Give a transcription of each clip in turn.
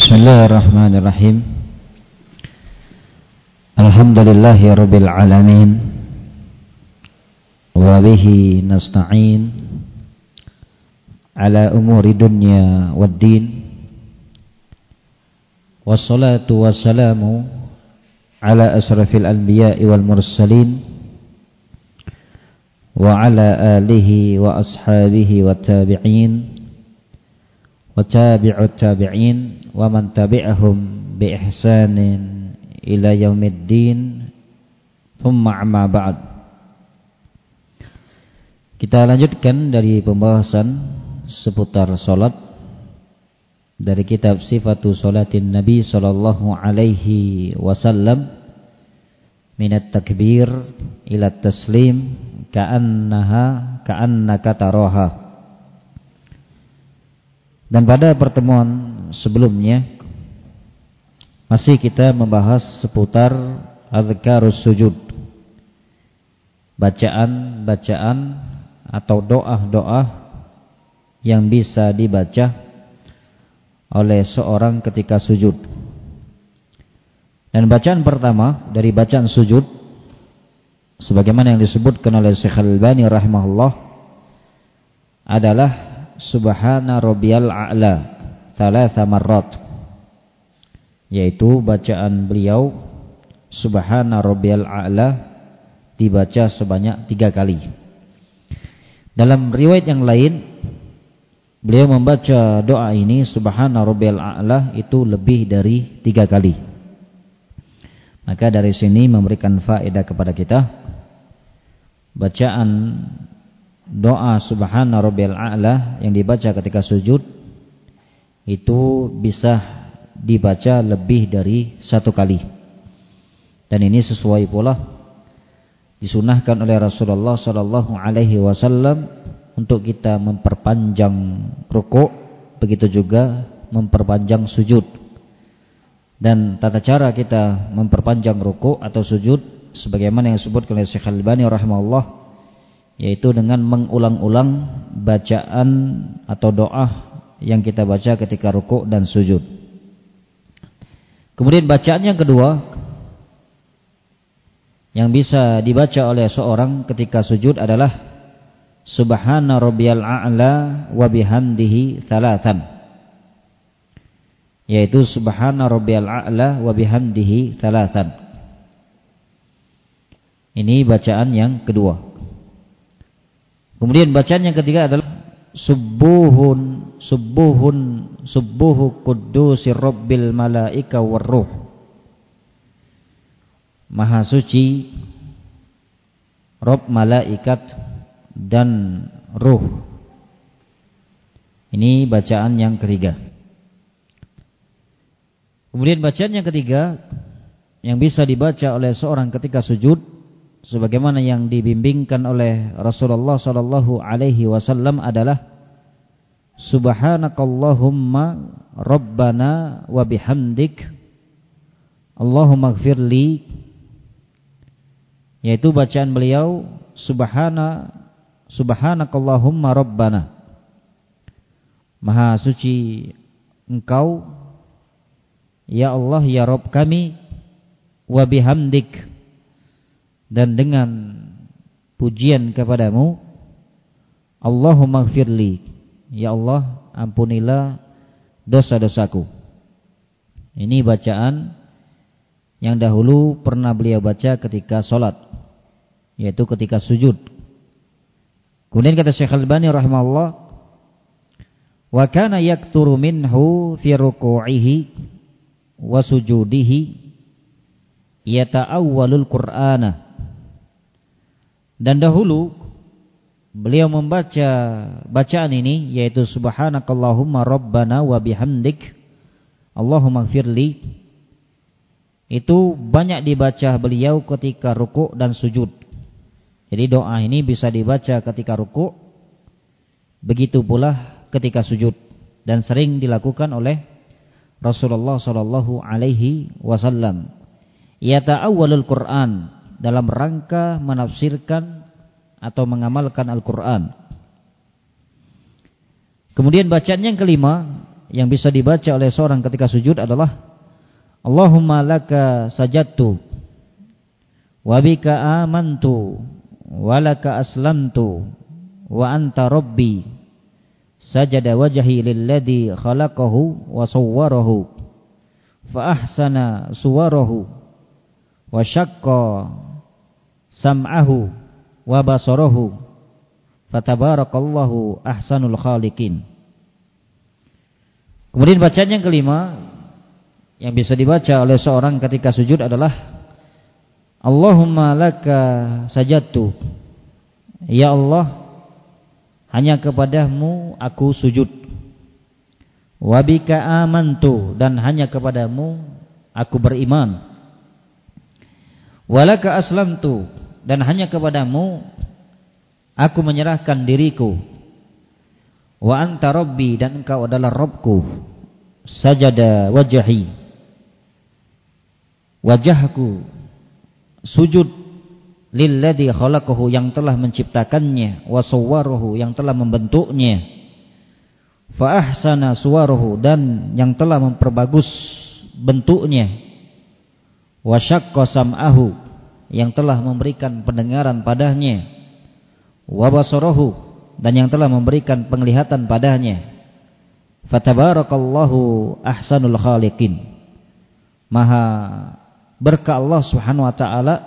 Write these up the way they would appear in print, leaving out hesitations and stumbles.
Bismillahirrahmanirrahim. Alhamdulillahi rabbil alamin. Wa bihi nasta'in ala umuri dunya waddin. Wassalatu wassalamu ala asrafil anbiya'i wal mursalin wa ala alihi wa ashabihi wa tabi'in wa tabi'ut tabi'in wa man tabi'ahum bi ihsanin ila yaumiddin, thumma amma ba'd. Kita lanjutkan dari pembahasan seputar salat dari kitab Sifatu Salatin Nabi sallallahu alaihi wasallam, minat takbir ila taslim ka'annaka taraha. Dan pada pertemuan sebelumnya masih kita membahas seputar azkarus sujud, bacaan-bacaan atau doa-doa yang bisa dibaca oleh seorang ketika sujud. Dan bacaan pertama dari bacaan sujud, sebagaimana yang disebutkan oleh Syekh Al-Albani rahimahullah, adalah Subhana Rabbiyal A'la thalatha marrat, yaitu bacaan beliau Subhana Rabbiyal A'la dibaca sebanyak 3 kali. Dalam riwayat yang lain beliau membaca doa ini Subhana Rabbiyal A'la itu lebih dari 3 kali. Maka dari sini memberikan faedah kepada kita, bacaan doa Subhana Rabbiyal A'la yang dibaca ketika sujud itu bisa dibaca lebih dari 1 kali. Dan ini sesuai pula disunahkan oleh Rasulullah sallallahu alaihi wasallam untuk kita memperpanjang rukuk, begitu juga memperpanjang sujud. Dan tata cara kita memperpanjang rukuk atau sujud sebagaimana yang disebutkan oleh Syekh Al-Albani rahimahullah, yaitu dengan mengulang-ulang bacaan atau doa yang kita baca ketika rukuk dan sujud. Kemudian bacaan yang kedua yang bisa dibaca oleh seorang ketika sujud adalah Subhana Rabbiyal A'la wa bihamdihi thalathan, yaitu Subhana Rabbiyal A'la wa bihamdihi thalathan. Ini bacaan yang kedua. Kemudian bacaan yang ketiga adalah Subuhu Quddusir Rabbil Malaika Warruh, Maha suci Rabb malaikat dan ruh. Ini bacaan yang ketiga. Kemudian bacaan yang ketiga yang bisa dibaca oleh seorang ketika sujud, sebagaimana yang dibimbingkan oleh Rasulullah sallallahu alaihi wasallam, adalah Subhanakallahumma Rabbana wa bihamdik Allahumma ighfirli, yaitu bacaan beliau Subhanakallahumma Rabbana, Maha suci Engkau ya Allah ya Rabb kami, wa bihamdik, dan dengan pujian kepadamu, Allahumma ighfirli, ya Allah ampunilah dosa-dosaku. Ini bacaan yang dahulu pernah beliau baca ketika sholat, yaitu ketika sujud. Kemudian kata Syekh Al-Albani rahimahullah, wa kana yakturu minhu fi ruku'ihi wa sujudihi yata'awwalul Qur'ana. Dan dahulu beliau membaca bacaan ini, yaitu Subhanakallahumma Rabbana wa bihamdik Allahumma ighfirli, itu banyak dibaca beliau ketika rukuk dan sujud. Jadi doa ini bisa dibaca ketika rukuk, begitu pula ketika sujud, dan sering dilakukan oleh Rasulullah sallallahu alaihi wasallam. Yata'awwalul Qur'an, dalam rangka menafsirkan atau mengamalkan Al-Quran. Kemudian bacaan yang kelima yang bisa dibaca oleh seorang ketika sujud adalah Allahumma laka sajadtu wa bika amantu wa laka aslamtu wa anta rabbi sajada wajhi lilladzi khalaqahu wa sawwarahu fa ahsana suwarahu wa syaqqa sam'ahu wa basarahu fatabarakallahu ahsanul khaliqin. Kemudian bacaan yang kelima yang bisa dibaca oleh seorang ketika sujud adalah Allahumma laka sajadtu, ya Allah, hanya kepadamu aku sujud. Wa bika amantu, dan hanya kepadamu aku beriman. Wa laka aslamtu, dan hanya kepadamu aku menyerahkan diriku. Wa anta rabbi, dan engkau adalah Rabbku. Sajada wajhi, wajahku sujud lilladzi khalaqahu, yang telah menciptakannya, wa sawwarahu, yang telah membentuknya, fa ahsana suwarahu, dan yang telah memperbagus bentuknya, wa syaqqa sam'ahu, yang telah memberikan pendengaran padanya, wa basarahu, dan yang telah memberikan penglihatan padanya. Fatabarakallahu ahsanul khaliqin. Maha berkah Allah Subhanahu wa taala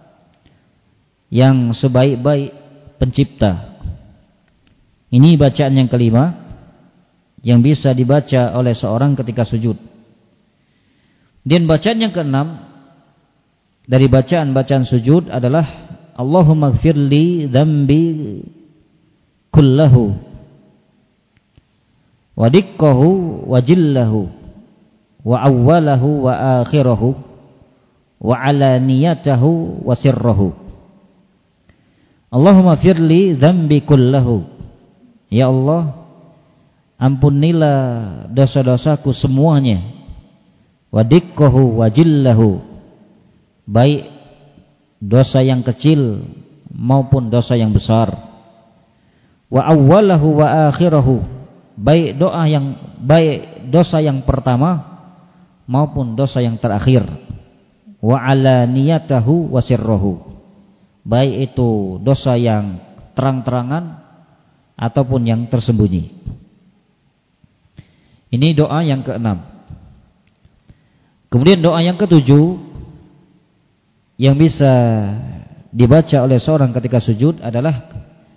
yang sebaik-baik pencipta. Ini bacaan yang kelima yang bisa dibaca oleh seorang ketika sujud. Dan bacaan yang keenam dari bacaan-bacaan sujud adalah Allahumma ighfirli dzambi kullahu wa dikkahu wa jillahu wa awwalahu wa akhirahu wa alaniyatahu wa sirrahu. Allahumma firli dzambi kullahu, ya Allah, ampunilah dosa-dosaku semuanya. Wa dikkahu wa jillahu, baik dosa yang kecil maupun dosa yang besar. Wa awwalahu wa akhirahu, baik dosa yang pertama maupun dosa yang terakhir. Wa alaniyatahu wa sirruhu, baik itu dosa yang terang-terangan ataupun yang tersembunyi. Ini doa yang keenam. Kemudian doa yang ketujuh yang bisa dibaca oleh seorang ketika sujud adalah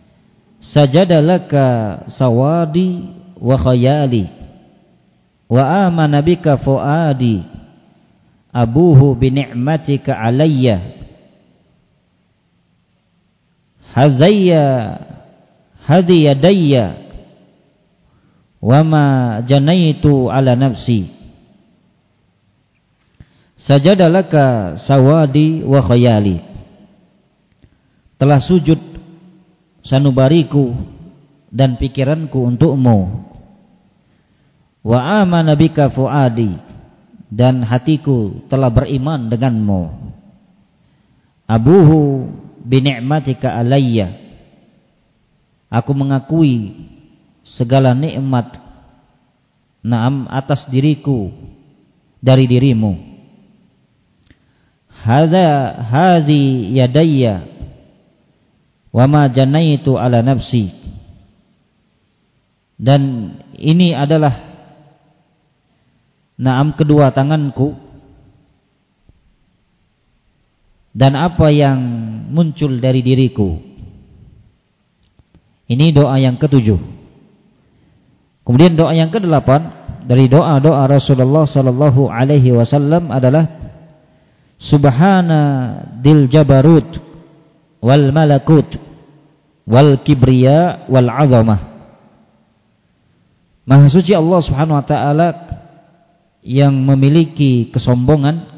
sajadalaka sawadi wa khayali wa amana bika fuadi abuhu bi ni'matika alayya hadhi yadayya wa ma janaitu ala nafsi. Sajadalaka sawadi wa khayali, telah sujud sanubariku dan pikiranku untukmu. Wa amana bika fuadi, dan hatiku telah beriman denganmu. Abuhu bi ni'matika alayya, aku mengakui segala nikmat naam atas diriku dari dirimu. Hadhi yadayya wa ma janaitu ala nafsi, dan ini adalah naam kedua tanganku dan apa yang muncul dari diriku. Ini doa yang ketujuh. Kemudian doa yang kedelapan dari doa-doa Rasulullah sallallahu alaihi wasallam adalah Subhana dil jabarut wal malakut wal kibriya wal azamah. Maha suci Allah Subhanahu wa taala yang memiliki kesombongan,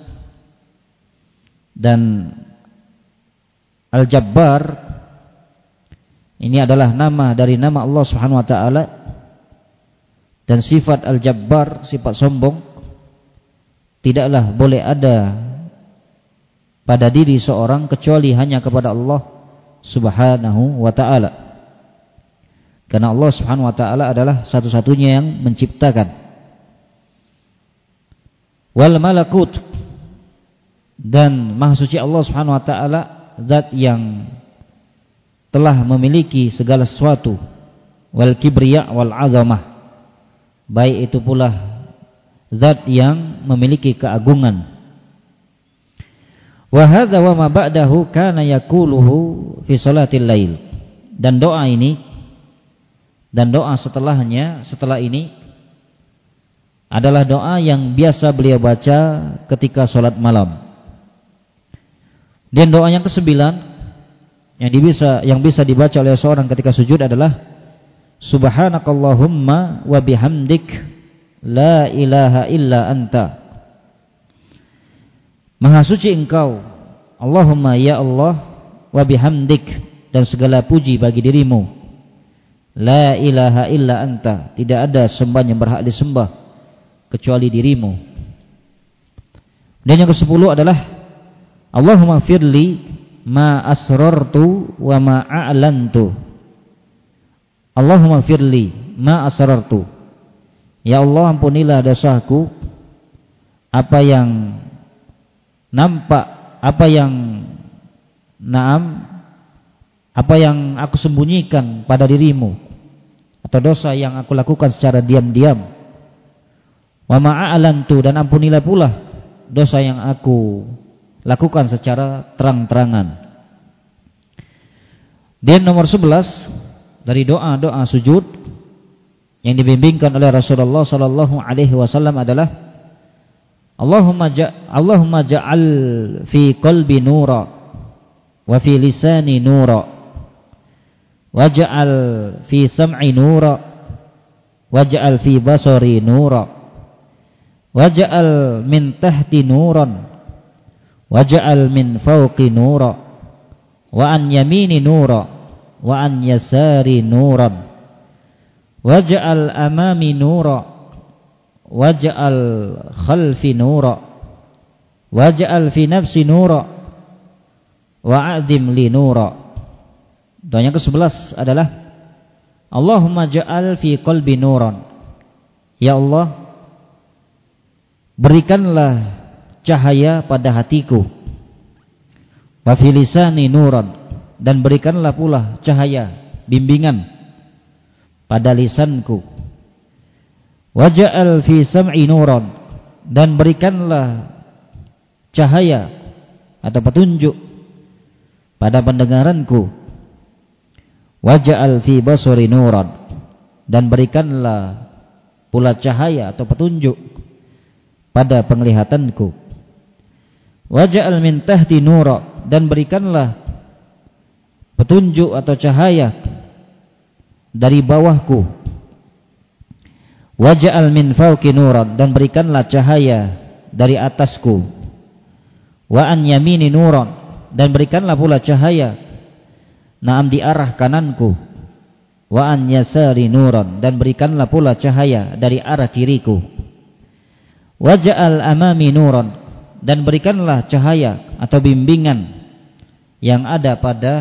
dan Al-Jabbar ini adalah nama dari nama Allah Subhanahu wa taala, dan sifat Al-Jabbar, sifat sombong, tidaklah boleh ada pada diri seorang kecuali hanya kepada Allah Subhanahu wa taala. Karena Allah Subhanahu wa taala adalah satu-satunya yang menciptakan. wal malakut, dan maha suci Allah Subhanahu wa taala, zat yang telah memiliki segala sesuatu, wal kibriya wal azamah, baik itu pula zat yang memiliki keagungan. Wa hadza wa ma ba'dahu kana yaquluhu fi salatil lail, dan doa ini dan doa setelah ini adalah doa yang biasa beliau baca ketika salat malam. Dan doa yang ke-9 yang bisa dibaca oleh seorang ketika sujud adalah subhanakallahumma wa bihamdik la ilaha illa anta. Maha suci engkau, Allahumma ya Allah, wa bihamdik, dan segala puji bagi dirimu, la ilaha illa anta, tidak ada sembah yang berhak disembah kecuali dirimu. Dan yang ke-10 adalah Allahumma firli ma asrartu wa ma a'lantu. Allahumma firli ma asrartu, ya Allah ampunilah dosaku, apa yang nampak, apa yang aku sembunyikan pada dirimu, atau dosa yang aku lakukan secara diam-diam. Wa ma'alantu, dan ampunilah pula dosa yang aku lakukan secara terang-terangan. Dan nomor 11 dari doa-doa sujud yang dibimbingkan oleh Rasulullah sallallahu alaihi wasallam adalah Allahumma ja'al fi qalbi nura wa fi lisani nura waj'al fi sam'i nura waj'al fi basari nura waj'al min tahti nuran waj'al min fawqi nura wa an yamini nura wa an yasari nuran waj'al amami nura waj'al khalfi nura waj'al fi nafsi nura wa'adzim li nura. Doa yang ke-11 adalah Allahumma ja'al fi qalbi nuran, ya Allah berikanlah cahaya pada hatiku, wa fi lisani nuran, dan berikanlah pula cahaya bimbingan pada lisanku, waj'al fi sam'i nuran, dan berikanlah cahaya atau petunjuk pada pendengaranku, waj'al fi basari nuran, dan berikanlah pula cahaya atau petunjuk pada penglihatanku, waj'al min tahti nuran, dan berikanlah petunjuk atau cahaya dari bawahku, waj'al min fawqi nuran, dan berikanlah cahaya dari atasku, wa an yamini nuran, dan berikanlah pula cahaya di arah kananku, wa an yasari nuran, dan berikanlah pula cahaya dari arah kiriku, waj'al amami nuran, dan berikanlah cahaya atau bimbingan yang ada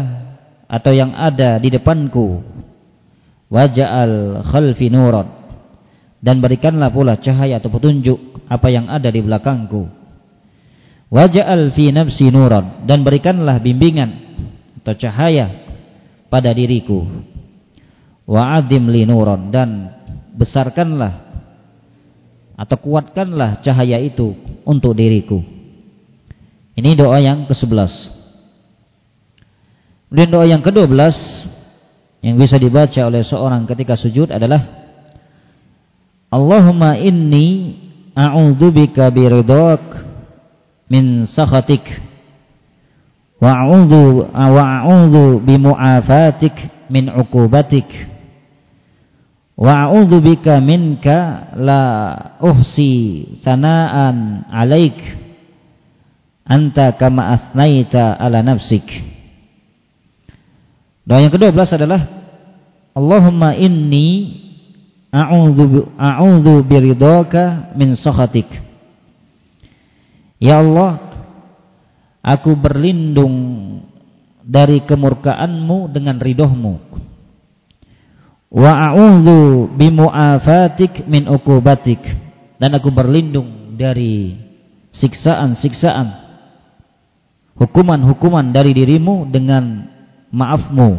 di depanku, waj'al khalfi nuran, dan berikanlah pula cahaya atau petunjuk apa yang ada di belakangku, waj'al fi nafsi nuran, dan berikanlah bimbingan atau cahaya pada diriku, wa'adzim li nuran, dan besarkanlah atau kuatkanlah cahaya itu untuk diriku. Ini doa yang ke-11. Kemudian doa yang ke-12 yang bisa dibaca oleh seorang ketika sujud adalah Allahumma inni a'udzubika biridhak min sakhatik wa a'udzu bimu'afatik min 'uqubatik wa a'udzu bika minka la uhsi thana'an 'alaik anta kama asnaita ala nafsik. Doa yang ke-12 adalah Allahumma inni a'udzu biridhaka min sakhatik. Ya Allah, aku berlindung dari kemurkaanmu dengan ridhomu. Wa a'udzu bimu'afatik min uqubatik, dan aku berlindung dari siksaan-siksaan, hukuman-hukuman dari dirimu dengan maafmu.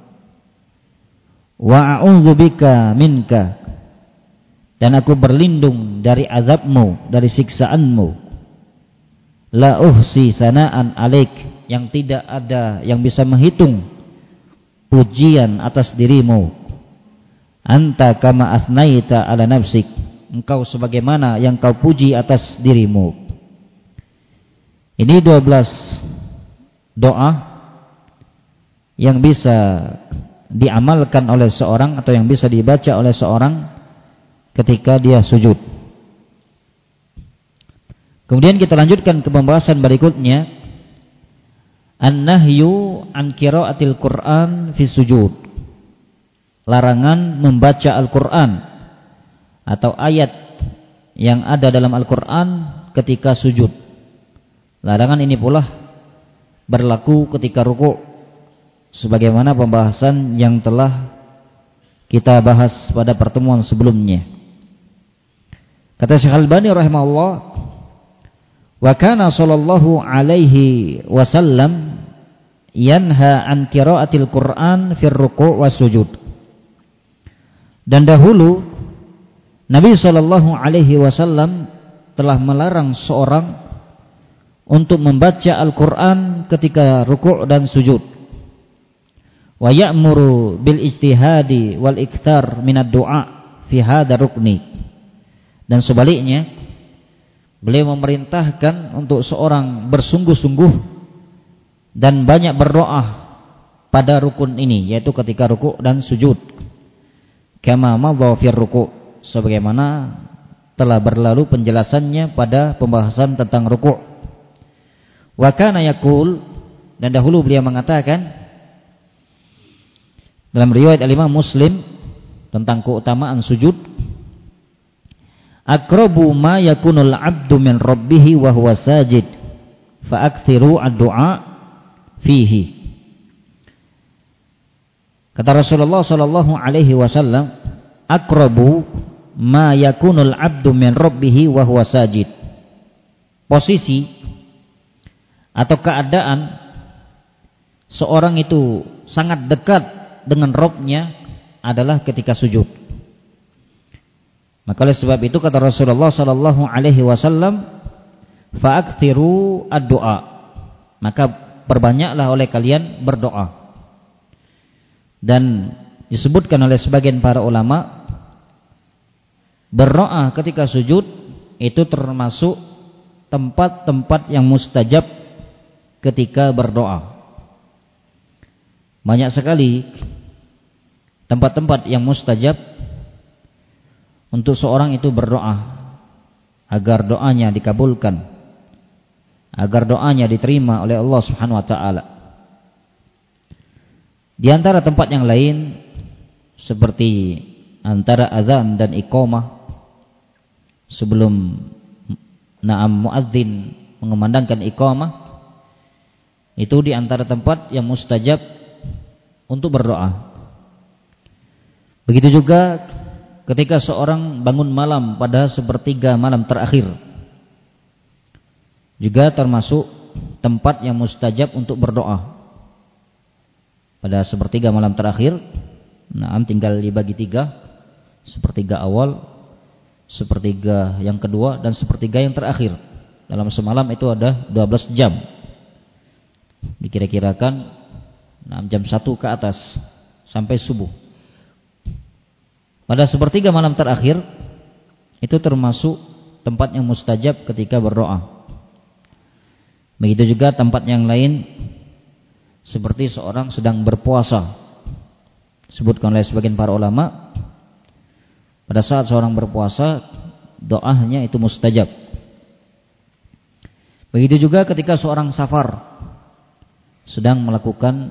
Wa a'udzubika minka, dan aku berlindung dari azabmu, dari siksaanmu. La uhsi sana'an alaik, yang tidak ada yang bisa menghitung pujian atas dirimu. Anta kama asnaita ala nafsik, engkau sebagaimana yang kau puji atas dirimu. Ini 12 doa yang bisa diamalkan oleh seorang atau yang bisa dibaca oleh seorang ketika dia sujud. Kemudian kita lanjutkan ke pembahasan berikutnya, an-nahyu an qiraatil Qur'an fi sujud. Larangan membaca Al-Qur'an atau ayat yang ada dalam Al-Qur'an ketika sujud. Larangan ini pula berlaku ketika ruku', sebagaimana pembahasan yang telah kita bahas pada pertemuan sebelumnya. Kata Syekh Al-Albani rahimahullah, wa kana sallallahu alaihi wasallam yanha an qiraatil Qur'an fir ruku' was sujud. Dan dahulu Nabi sallallahu alaihi wasallam telah melarang seorang untuk membaca Al-Qur'an ketika ruku' dan sujud. Wa ya'muru bil ijtihadi wal iktsar minad du'a fi hadha rukni. Dan sebaliknya, beliau memerintahkan untuk seorang bersungguh-sungguh dan banyak berdoa pada rukun ini, yaitu ketika ruku' dan sujud. Kama madha fi ruku', sebagaimana telah berlalu penjelasannya pada pembahasan tentang ruku'. Wa kana yaqul, dan dahulu beliau mengatakan dalam riwayat Al-Imam Muslim tentang keutamaan sujud, aqrabu ma yakunul 'abdu min rabbih wa huwa sajid fa aktsiru ad-du'a fihi. Kata Rasulullah sallallahu alaihi wasallam, aqrabu ma yakunul 'abdu min rabbih wa huwa sajid. Posisi atau keadaan seorang itu sangat dekat dengan Rabb-nya adalah ketika sujud. Maka oleh sebab itu kata Rasulullah sallallahu alaihi wasallam, fa'aktsiru ad-du'a, maka perbanyaklah oleh kalian berdoa. Dan disebutkan oleh sebagian para ulama, berdoa ketika sujud itu termasuk tempat-tempat yang mustajab ketika berdoa. Banyak sekali tempat-tempat yang mustajab untuk seorang itu berdoa agar doanya dikabulkan, agar doanya diterima oleh Allah Subhanahu wa taala. Di antara tempat yang lain seperti antara azan dan iqamah, sebelum muadzin mengumandangkan iqamah, itu di antara tempat yang mustajab untuk berdoa. Begitu juga ketika seorang bangun malam pada sepertiga malam terakhir, juga termasuk tempat yang mustajab untuk berdoa. Pada sepertiga malam terakhir, tinggal dibagi 3, sepertiga awal, sepertiga yang kedua, dan sepertiga yang terakhir. Dalam semalam itu ada 12 jam. Dikira-kirakan 6 jam 1 ke atas sampai subuh. Pada sepertiga malam terakhir itu termasuk tempat yang mustajab ketika berdoa. Begitu juga tempat yang lain seperti seorang sedang berpuasa. Sebutkan oleh sebagian para ulama, pada saat seorang berpuasa doanya itu mustajab. Begitu juga ketika seorang safar sedang melakukan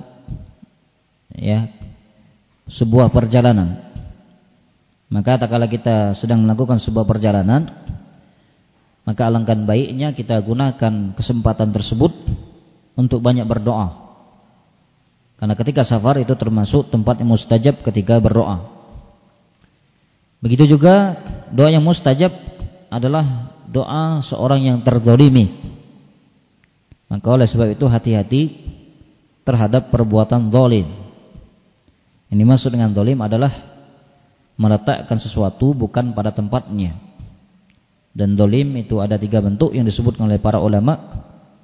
sebuah perjalanan. Maka tak kala kita sedang melakukan sebuah perjalanan, maka alangkah baiknya kita gunakan kesempatan tersebut untuk banyak berdoa. Karena ketika safar itu termasuk tempat yang mustajab ketika berdoa. Begitu juga doa yang mustajab adalah doa seorang yang terzalimi. Maka oleh sebab itu hati-hati terhadap perbuatan zalim. Ini maksud dengan zalim adalah meletakkan sesuatu bukan pada tempatnya. Dan zalim itu ada 3 bentuk yang disebutkan oleh para ulama.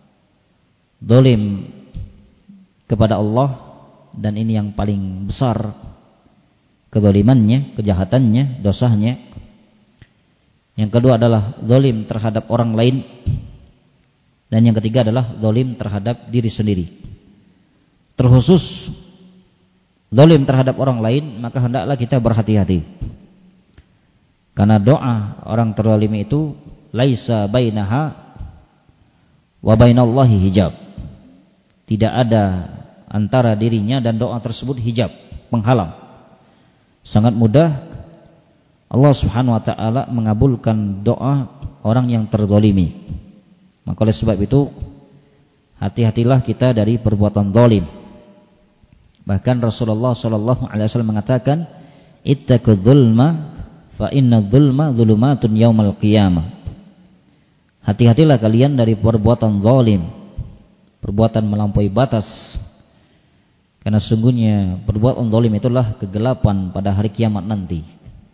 Zalim kepada Allah, dan ini yang paling besar kezalimannya, kejahatannya, dosanya. Yang kedua adalah zalim terhadap orang lain, dan yang ketiga adalah zalim terhadap diri sendiri. Terkhusus zalim terhadap orang lain, maka hendaklah kita berhati-hati. Karena doa orang terzalimi itu laisa bainaha wa bainallahi hijab. Tidak ada antara dirinya dan doa tersebut hijab, penghalang. Sangat mudah Allah Subhanahu wa taala mengabulkan doa orang yang terzalimi. Maka oleh sebab itu hati-hatilah kita dari perbuatan zalim. Bahkan Rasulullah sallallahu alaihi wasallam mengatakan, "Ittaqul dzulma fa inna dzulma dzulumatun yaumal qiyamah." Hati-hatilah kalian dari perbuatan zalim, perbuatan melampaui batas. Karena sungguhnya perbuatan zalim itulah kegelapan pada hari kiamat nanti.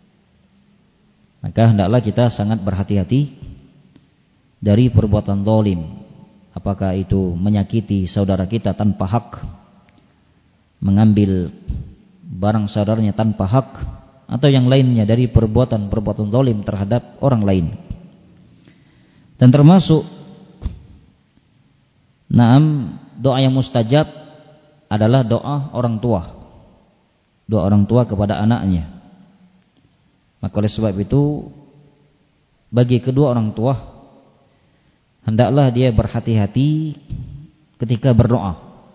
Maka hendaklah kita sangat berhati-hati dari perbuatan zalim. Apakah itu menyakiti saudara kita tanpa hak, mengambil barang saudaranya tanpa hak, atau yang lainnya dari perbuatan-perbuatan zalim terhadap orang lain. Dan termasuk doa yang mustajab adalah doa orang tua. Doa orang tua kepada anaknya. Maka oleh sebab itu bagi kedua orang tua hendaklah dia berhati-hati ketika berdoa.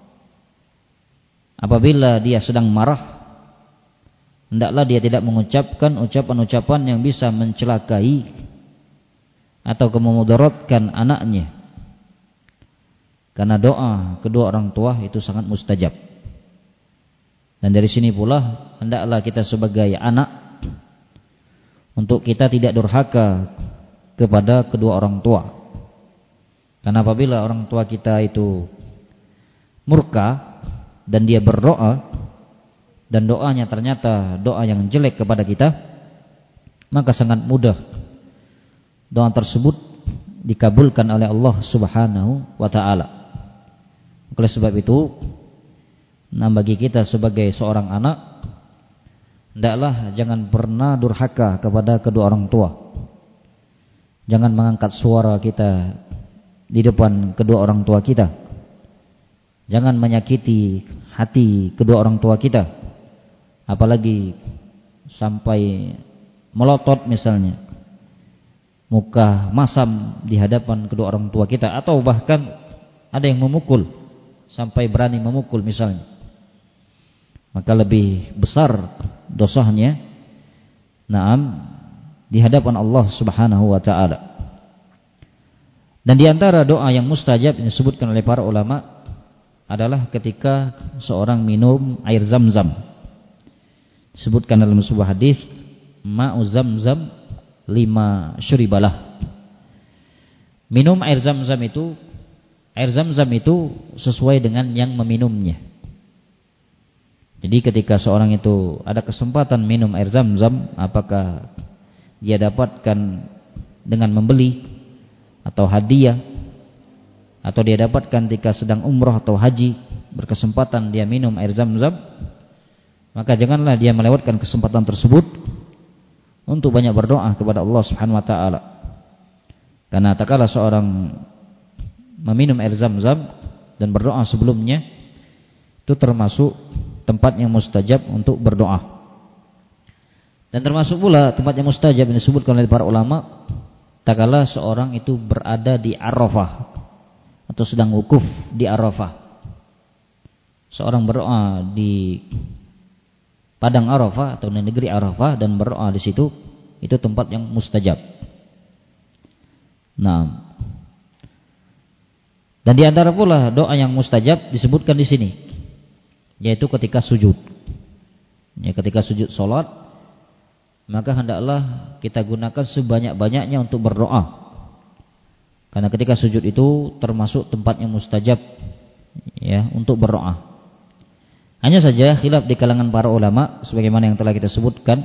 Apabila dia sedang marah, hendaklah dia tidak mengucapkan ucapan-ucapan yang bisa mencelakai atau memudaratkan anaknya. Karena doa kedua orang tua itu sangat mustajab. Dan dari sini pula hendaklah kita sebagai anak untuk kita tidak durhaka kepada kedua orang tua. Karena apabila orang tua kita itu murka dan dia berdoa dan doanya ternyata doa yang jelek kepada kita, maka sangat mudah doa tersebut dikabulkan oleh Allah Subhanahu wa taala. Oleh sebab itu, bagi kita sebagai seorang anak, hendaklah jangan pernah durhaka kepada kedua orang tua. Jangan mengangkat suara kita di depan kedua orang tua kita. Jangan menyakiti hati kedua orang tua kita. Apalagi sampai melotot misalnya, muka masam di hadapan kedua orang tua kita, atau bahkan ada yang memukul sampai berani memukul misalnya. Maka lebih besar dosanya di hadapan Allah Subhanahu wa taala. Dan di antara doa yang mustajab yang disebutkan oleh para ulama adalah ketika seorang minum air Zam-Zam. Disebutkan dalam sebuah hadis, ma'u Zam-Zam 5 syuribalah. Minum air Zam-Zam itu sesuai dengan yang meminumnya. Jadi ketika seorang itu ada kesempatan minum air Zam-Zam, apakah dia dapatkan dengan membeli atau hadiah, atau dia dapatkan ketika sedang umrah atau haji, berkesempatan dia minum air Zam-Zam, maka janganlah dia melewatkan kesempatan tersebut untuk banyak berdoa kepada Allah Subhanahu wa taala. Karena tak kala seorang meminum air Zam-Zam dan berdoa sebelumnya, itu termasuk tempat yang mustajab untuk berdoa. Dan termasuk pula tempat yang mustajab yang disebutkan oleh para ulama, tak kala seorang itu berada di Arafah atau sedang wukuf di Arafah. Seorang berdoa di padang Arafah atau di negeri Arafah dan berdoa di situ, itu tempat yang mustajab. Dan di antara pula doa yang mustajab disebutkan di sini, yaitu ketika sujud. Ya, ketika sujud salat, maka hendaklah kita gunakan sebanyak-banyaknya untuk berdoa. Karena ketika sujud itu termasuk tempat yang mustajab ya untuk berdoa. Hanya saja khilaf di kalangan para ulama sebagaimana yang telah kita sebutkan.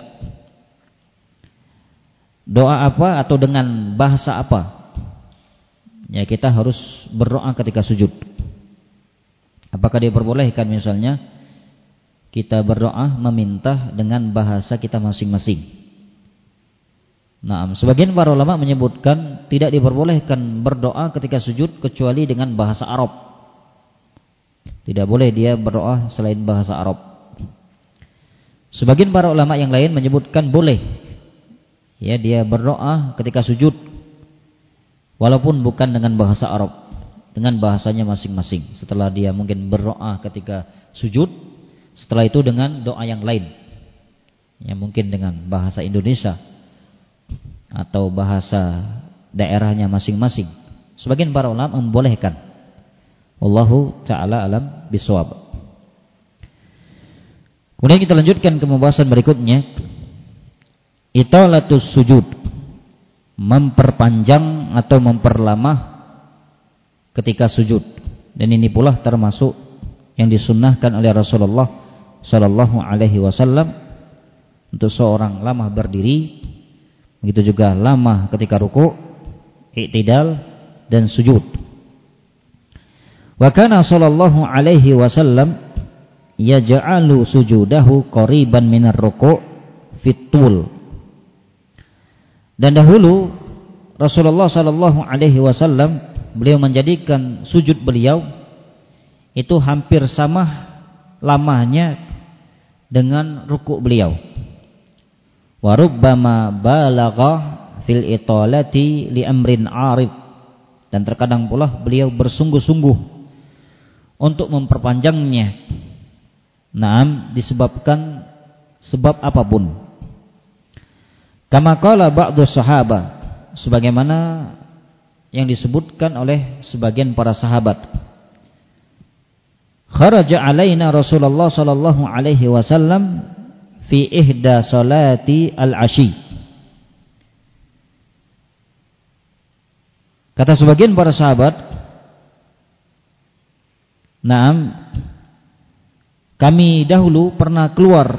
Doa apa atau dengan bahasa apa? Ya kita harus berdoa ketika sujud. Apakah diperbolehkan misalnya kita berdoa meminta dengan bahasa kita masing-masing? Nah, sebagian para ulama menyebutkan tidak diperbolehkan berdoa ketika sujud kecuali dengan bahasa Arab. Tidak boleh dia berdoa selain bahasa Arab. Sebagian para ulama yang lain menyebutkan boleh. Ya, dia berdoa ketika sujud walaupun bukan dengan bahasa Arab, dengan bahasanya masing-masing. Setelah dia mungkin berdoa ketika sujud, setelah itu dengan doa yang lain. Ya, mungkin dengan bahasa Indonesia atau bahasa daerahnya masing-masing. Sebagian para ulama membolehkan. Wallahu ta'ala alam bisawab. Kemudian kita lanjutkan ke pembahasan berikutnya. Italatus sujud, memperpanjang atau memperlama ketika sujud. Dan ini pula termasuk yang disunnahkan oleh Rasulullah sallallahu alaihi wasallam untuk seorang lama berdiri. Begitu juga lama ketika ruku', i'tidal dan sujud. Wa kana sallallahu alaihi wasallam yaj'alu sujudahu qariban minar ruku' fitul. Dan dahulu Rasulullah sallallahu alaihi wasallam beliau menjadikan sujud beliau itu hampir sama lamanya dengan ruku' beliau. Wa rubbama balagha fil italati li amrin 'arid, dan terkadang pula beliau bersungguh-sungguh untuk memperpanjangnya. Naam, disebabkan sebab apapun. Kama qala ba'du sahabat, sebagaimana yang disebutkan oleh sebagian para sahabat. Kharaja alaina Rasulullah sallallahu alaihi wasallam fi ihda salati al-ashi. Kata sebagian para sahabat, "Naam, kami dahulu pernah keluar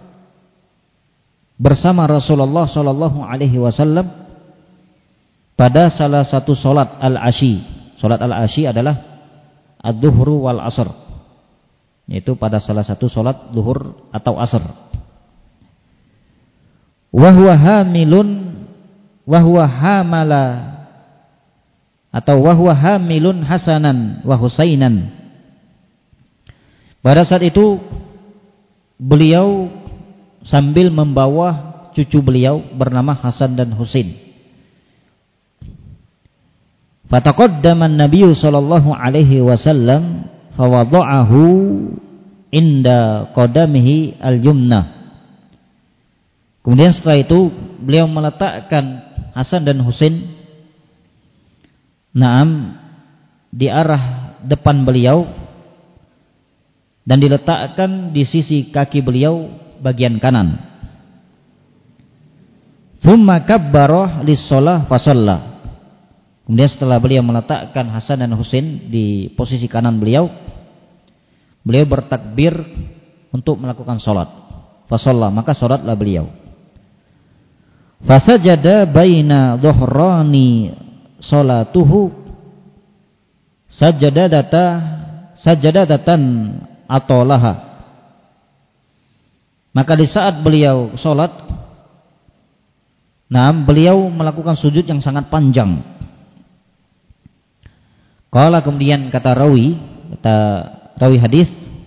bersama Rasulullah sallallahu alaihi wasallam pada salah satu salat al-ashi." Salat al-ashi adalah ad-duhru wal asr, yaitu pada salah satu salat duhur atau asar. Wahwa hamilun Hasanan wa Husainan. Pada saat itu beliau sambil membawa cucu beliau bernama Hasan dan Husain. Fataqaddama an-nabiy sallallahu alaihi wasallam fawada'ahu inda qadamihi al-yumna. Kemudian setelah itu beliau meletakkan Hasan dan Husain di arah depan beliau dan diletakkan di sisi kaki beliau bagian kanan. Tsumma kabbara lis-shalah fa shalla. Kemudian setelah beliau meletakkan Hasan dan Husain di posisi kanan beliau, beliau bertakbir untuk melakukan salat. Fa shalla, maka salatlah beliau. Fasajada baina dhuhrani salatuhu sajadatan atolaha. Maka di saat beliau salat, beliau melakukan sujud yang sangat panjang. Qala, kemudian kata rawi hadis,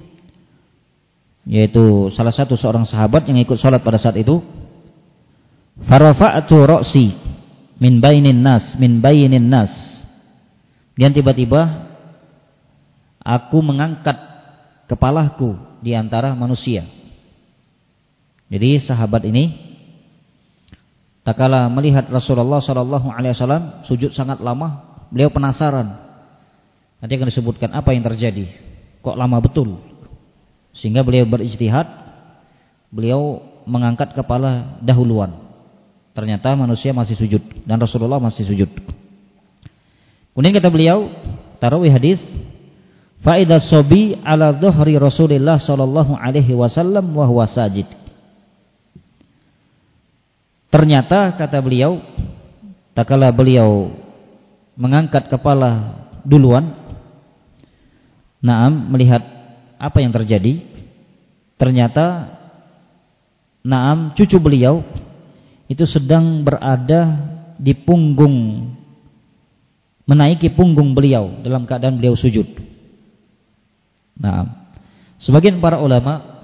yaitu salah satu seorang sahabat yang ikut salat pada saat itu, farafa'tu ra'si min bainin nas. Dan tiba-tiba aku mengangkat kepalaku di antara manusia. Jadi sahabat ini tatkala melihat Rasulullah sallallahu alaihi wasallam sujud sangat lama, beliau penasaran. Nanti akan disebutkan apa yang terjadi. Kok lama betul? Sehingga beliau berijtihad, beliau mengangkat kepala dahuluan. Ternyata manusia masih sujud dan Rasulullah masih sujud. Kemudian kata beliau, tarawih hadis, fa idza sabi ala dhuhri Rasulillah sallallahu alaihi wasallam wa huwa sajid. Ternyata kata beliau, tatkala beliau mengangkat kepala duluan, Naam melihat apa yang terjadi, ternyata Naam cucu beliau itu sedang berada di punggung, menaiki punggung beliau dalam keadaan beliau sujud. Naam. Sebagian para ulama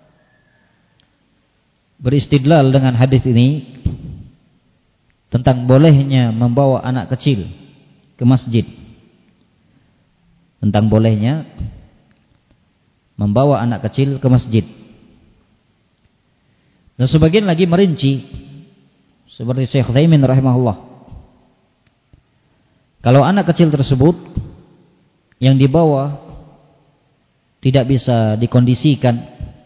beristidlal dengan hadis ini tentang bolehnya membawa anak kecil ke masjid. Tentang bolehnya membawa anak kecil ke masjid. Dan sebagian lagi merinci, seperti Syekh Utsaimin rahimahullah, kalau anak kecil tersebut yang dibawa tidak bisa dikondisikan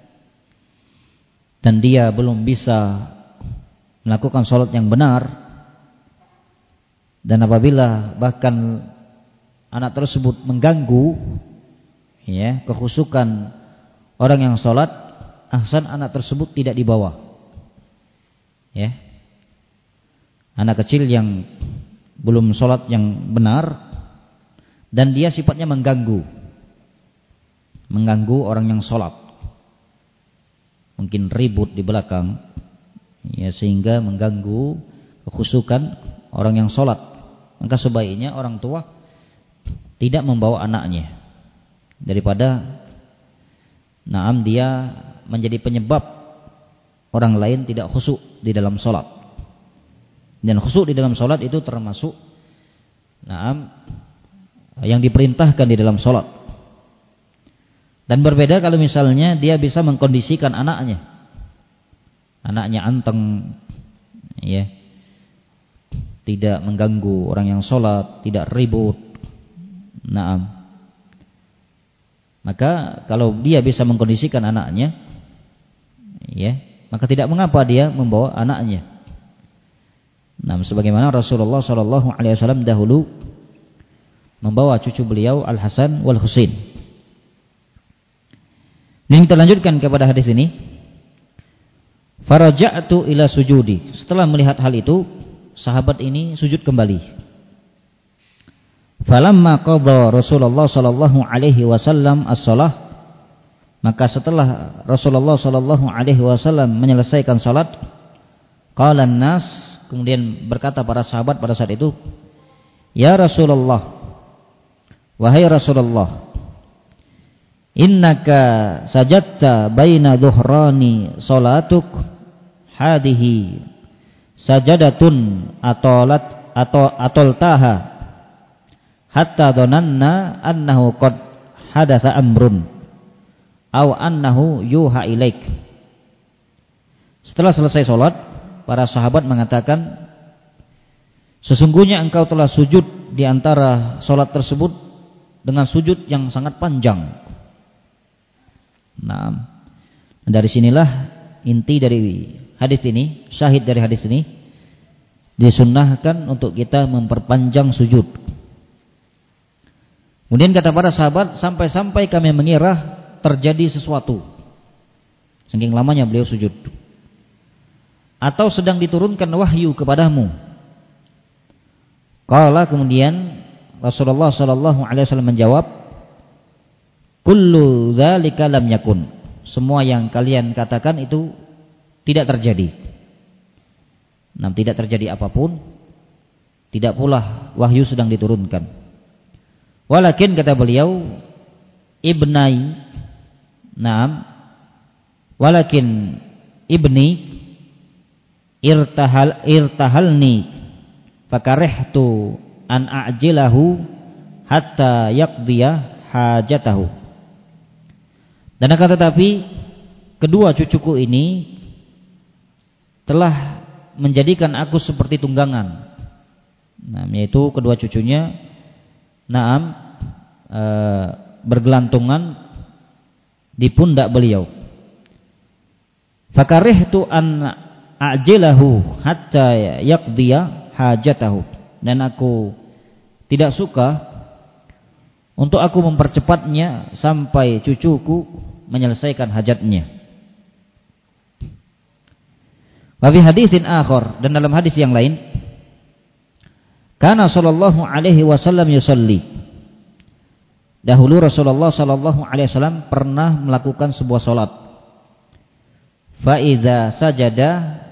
dan dia belum bisa melakukan sholat yang benar, dan apabila bahkan anak tersebut mengganggu ya kekhusyukan orang yang sholat, ahsan anak tersebut tidak dibawa. Ya, anak kecil yang belum sholat yang benar dan dia sifatnya mengganggu orang yang sholat, mungkin ribut di belakang, ya sehingga mengganggu kekhusyukan orang yang sholat, maka sebaiknya orang tua tidak membawa anaknya daripada naam dia menjadi penyebab orang lain tidak khusyuk di dalam sholat. Dan khusyuk di dalam sholat itu termasuk naam yang diperintahkan di dalam sholat. Dan berbeda kalau misalnya dia bisa mengkondisikan anaknya anteng, ya, tidak mengganggu orang yang sholat, tidak ribut. Naam. Maka kalau dia bisa mengkondisikan anaknya, ya, maka tidak mengapa dia membawa anaknya. Nah, sebagaimana Rasulullah sallallahu alaihi wasallam dahulu membawa cucu beliau Al Hasan wal Husain. Ini kita lanjutkan kepada hadis ini. Faraja'tu ila sujudi. Setelah melihat hal itu, sahabat ini sujud kembali. Falamma qadha Rasulullah sallallahu alaihi wasallam as-shalah, maka setelah Rasulullah sallallahu alaihi wasallam menyelesaikan salat, qala an-nas, kemudian berkata para sahabat pada saat itu, ya Rasulullah, wahai Rasulullah, innaka sajadta baina dhuhrani salatuk hadhihi sajadatun atoltaha hatta dhananna annahu qad hadatha amrun aw annahu yuha ilaik. Setelah selesai salat, para sahabat mengatakan, sesungguhnya engkau telah sujud di antara salat tersebut dengan sujud yang sangat panjang. Nah, dari sinilah inti dari hadis ini, syahid dari hadis ini, disunnahkan untuk kita memperpanjang sujud. Kemudian kata para sahabat, sampai-sampai kami mengira terjadi sesuatu, saking lamanya beliau sujud, atau sedang diturunkan wahyu kepadamu. Qala, kemudian Rasulullah sallallahu alaihi wasallam menjawab, kullu dzalika lam yakun. Semua yang kalian katakan itu tidak terjadi. Nah, tidak terjadi apapun, tidak pula wahyu sedang diturunkan. Walakin, kata beliau, ibnai, naam, walakin ibni irtahalni fakarihtu an a'jilahu hatta yaqdiya hajatahu. Dan akan tetapi kedua cucuku ini telah menjadikan aku seperti tunggangan. Nah, yaitu kedua cucunya bergelantungan di pundak beliau. Fakarihtu an a'jilahu hatta yaqdiya hajatahu. Dan aku tidak suka untuk aku mempercepatnya sampai cucuku menyelesaikan hajatnya. Wa fi haditsin akhar, dan dalam hadis yang lain, kana sallallahu alaihi wasallam yusalli. Dahulu Rasulullah sallallahu alaihi wasallam pernah melakukan sebuah salat. Fa idza sajada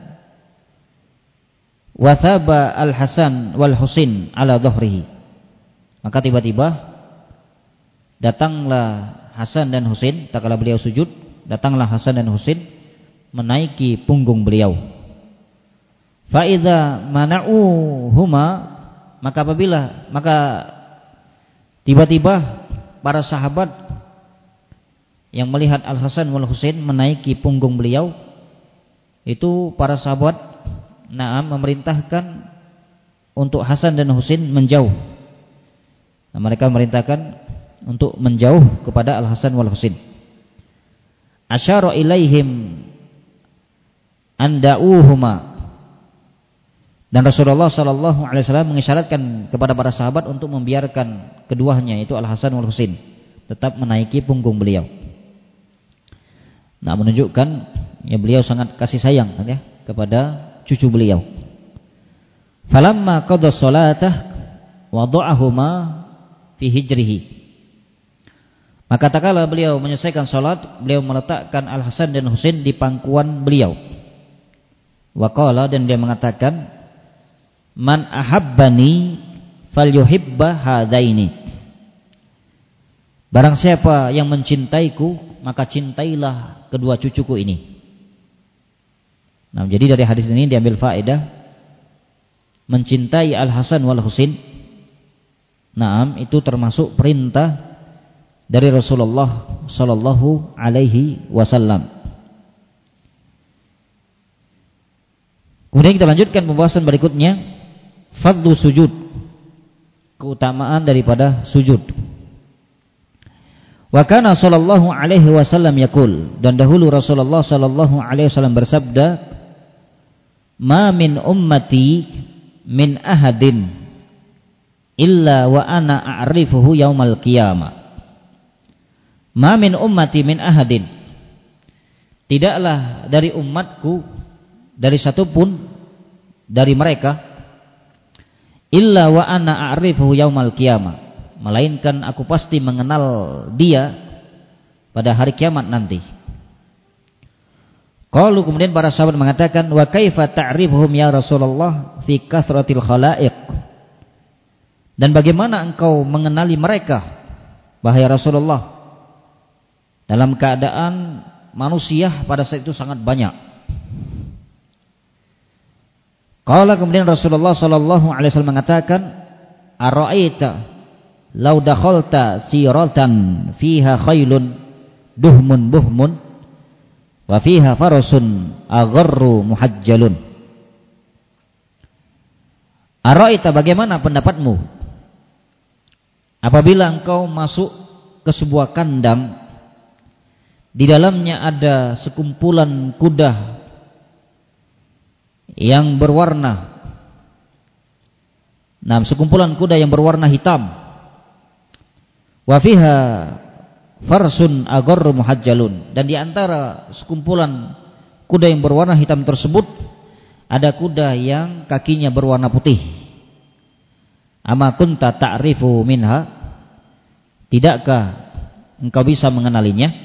wa thaba al-Hasan wal Husain ala dhahrihi. Maka tiba-tiba datanglah Hasan dan Husain, tatkala beliau sujud, datanglah Hasan dan Husain menaiki punggung beliau. Fa idza mana'uhuma, maka tiba-tiba para sahabat yang melihat Al-Hasan wal Husain menaiki punggung beliau, itu para sahabat memerintahkan untuk Hasan dan Husain menjauh. Mereka memerintahkan untuk menjauh kepada Al-Hasan wal Husain. Asyara ilaihim anda'uhuma, dan Rasulullah sallallahu alaihi wasallam mengisyaratkan kepada para sahabat untuk membiarkan keduanya, itu Al-Hasan wal Husain, tetap menaiki punggung beliau. Nah, menunjukkan ya beliau sangat kasih sayang ya kepada cucu beliau. Falamma qada shalatah wada'ahuma fi hijrihi. Maka tatkala beliau menyelesaikan salat, beliau meletakkan Al-Hasan dan Husain di pangkuan beliau. Wa qala, dan dia mengatakan, man ahabbani falyuhibba hadaini. Barang siapa yang mencintaiku, maka cintailah kedua cucuku ini. Nah, jadi dari hadis ini diambil faedah mencintai Al-Hasan wal Husain. Naam, itu termasuk perintah dari Rasulullah sallallahu alaihi wasallam. Kemudian kita lanjutkan pembahasan berikutnya, fadlu sujud, keutamaan daripada sujud. Wa kana sallallahu alaihi wasallam yaqul, dan dahulu Rasulullah sallallahu alaihi wasallam bersabda, ma min ummati min ahadin illa wa ana a'rifuhu yaumal qiyamah. Ma min ummati min ahadin, tidaklah dari umatku, dari satu pun dari mereka, illa wa ana a'rifuhu yaumal qiyamah, melainkan aku pasti mengenal dia pada hari kiamat nanti. Qalu, kemudian para sahabat mengatakan, wa kaifa ta'rifuhum ya Rasulullah fi kasratil khalaiq, dan bagaimana engkau mengenali mereka wahai Rasulullah dalam keadaan manusia pada saat itu sangat banyak. Qala, kemudian Rasulullah sallallahu alaihi wasallam mengatakan, ara'aita law dakhalta siratan fiha khailun duhmun buhmun wa fiha farasun agharru muhajjalun. Ara'aita, bagaimana pendapatmu apabila engkau masuk ke sebuah kandang, di dalamnya ada sekumpulan kuda yang berwarna, sekumpulan kuda yang berwarna hitam, wa fiha farsun agharru muhajjalun, dan di antara sekumpulan kuda yang berwarna hitam tersebut ada kuda yang kakinya berwarna putih. Ama kunta ta'rifu minha, tidakkah engkau bisa mengenalinya?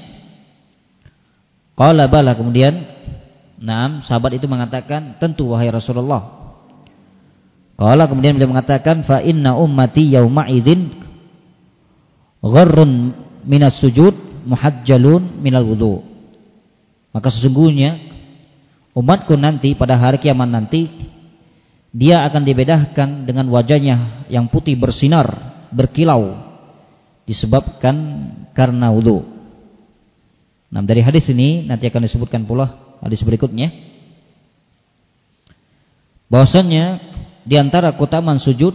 Qala bala, kemudian sahabat itu mengatakan, tentu wahai Rasulullah. Qala, kemudian beliau mengatakan, fa inna ummati yauma idzin gharrun minas sujud muhajjalun minal wudu. Maka sesungguhnya umatku nanti pada hari kiamat nanti, dia akan dibedakan dengan wajahnya yang putih bersinar, berkilau, disebabkan karena wudu. Nah, dari hadis ini nanti akan disebutkan pula hadis berikutnya, bahwasanya di antara keutamaan sujud,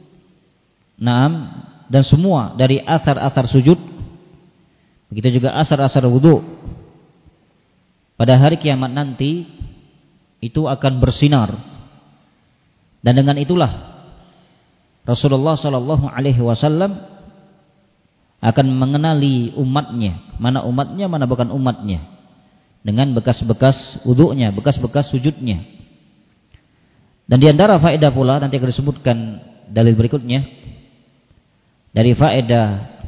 dan semua dari asar-asar sujud, begitu juga asar-asar wudu, pada hari kiamat nanti itu akan bersinar. Dan dengan itulah Rasulullah sallallahu alaihi wasallam akan mengenali umatnya, mana umatnya, mana bukan umatnya, dengan bekas-bekas wudunya, bekas-bekas sujudnya. Dan di antara faedah pula nanti akan disebutkan dalil berikutnya dari faedah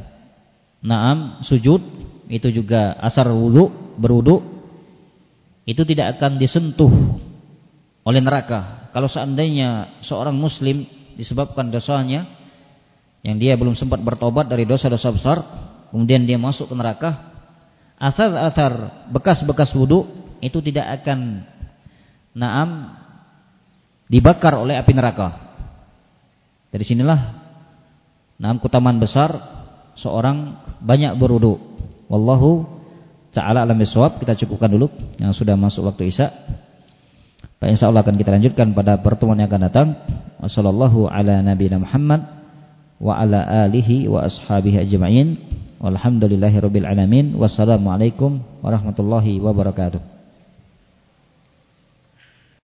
sujud itu juga asar berwudu itu tidak akan disentuh oleh neraka. Kalau seandainya seorang muslim disebabkan dosanya yang dia belum sempat bertobat dari dosa-dosa besar, kemudian dia masuk ke neraka, asar-asar bekas-bekas wudu itu tidak akan dibakar oleh api neraka. Dari sinilah keutamaan besar seorang banyak berwudu. Wallahu ta'ala alam bisawab. Kita cukupkan dulu yang sudah masuk waktu Isya. Insyaallah akan kita lanjutkan pada pertemuan yang akan datang. Wassallallahu ala nabiyina Muhammad wa ala alihi wa ashabihi ajma'in. Walhamdulillahirabbil alamin. Wassalamualaikum warahmatullahi wabarakatuh.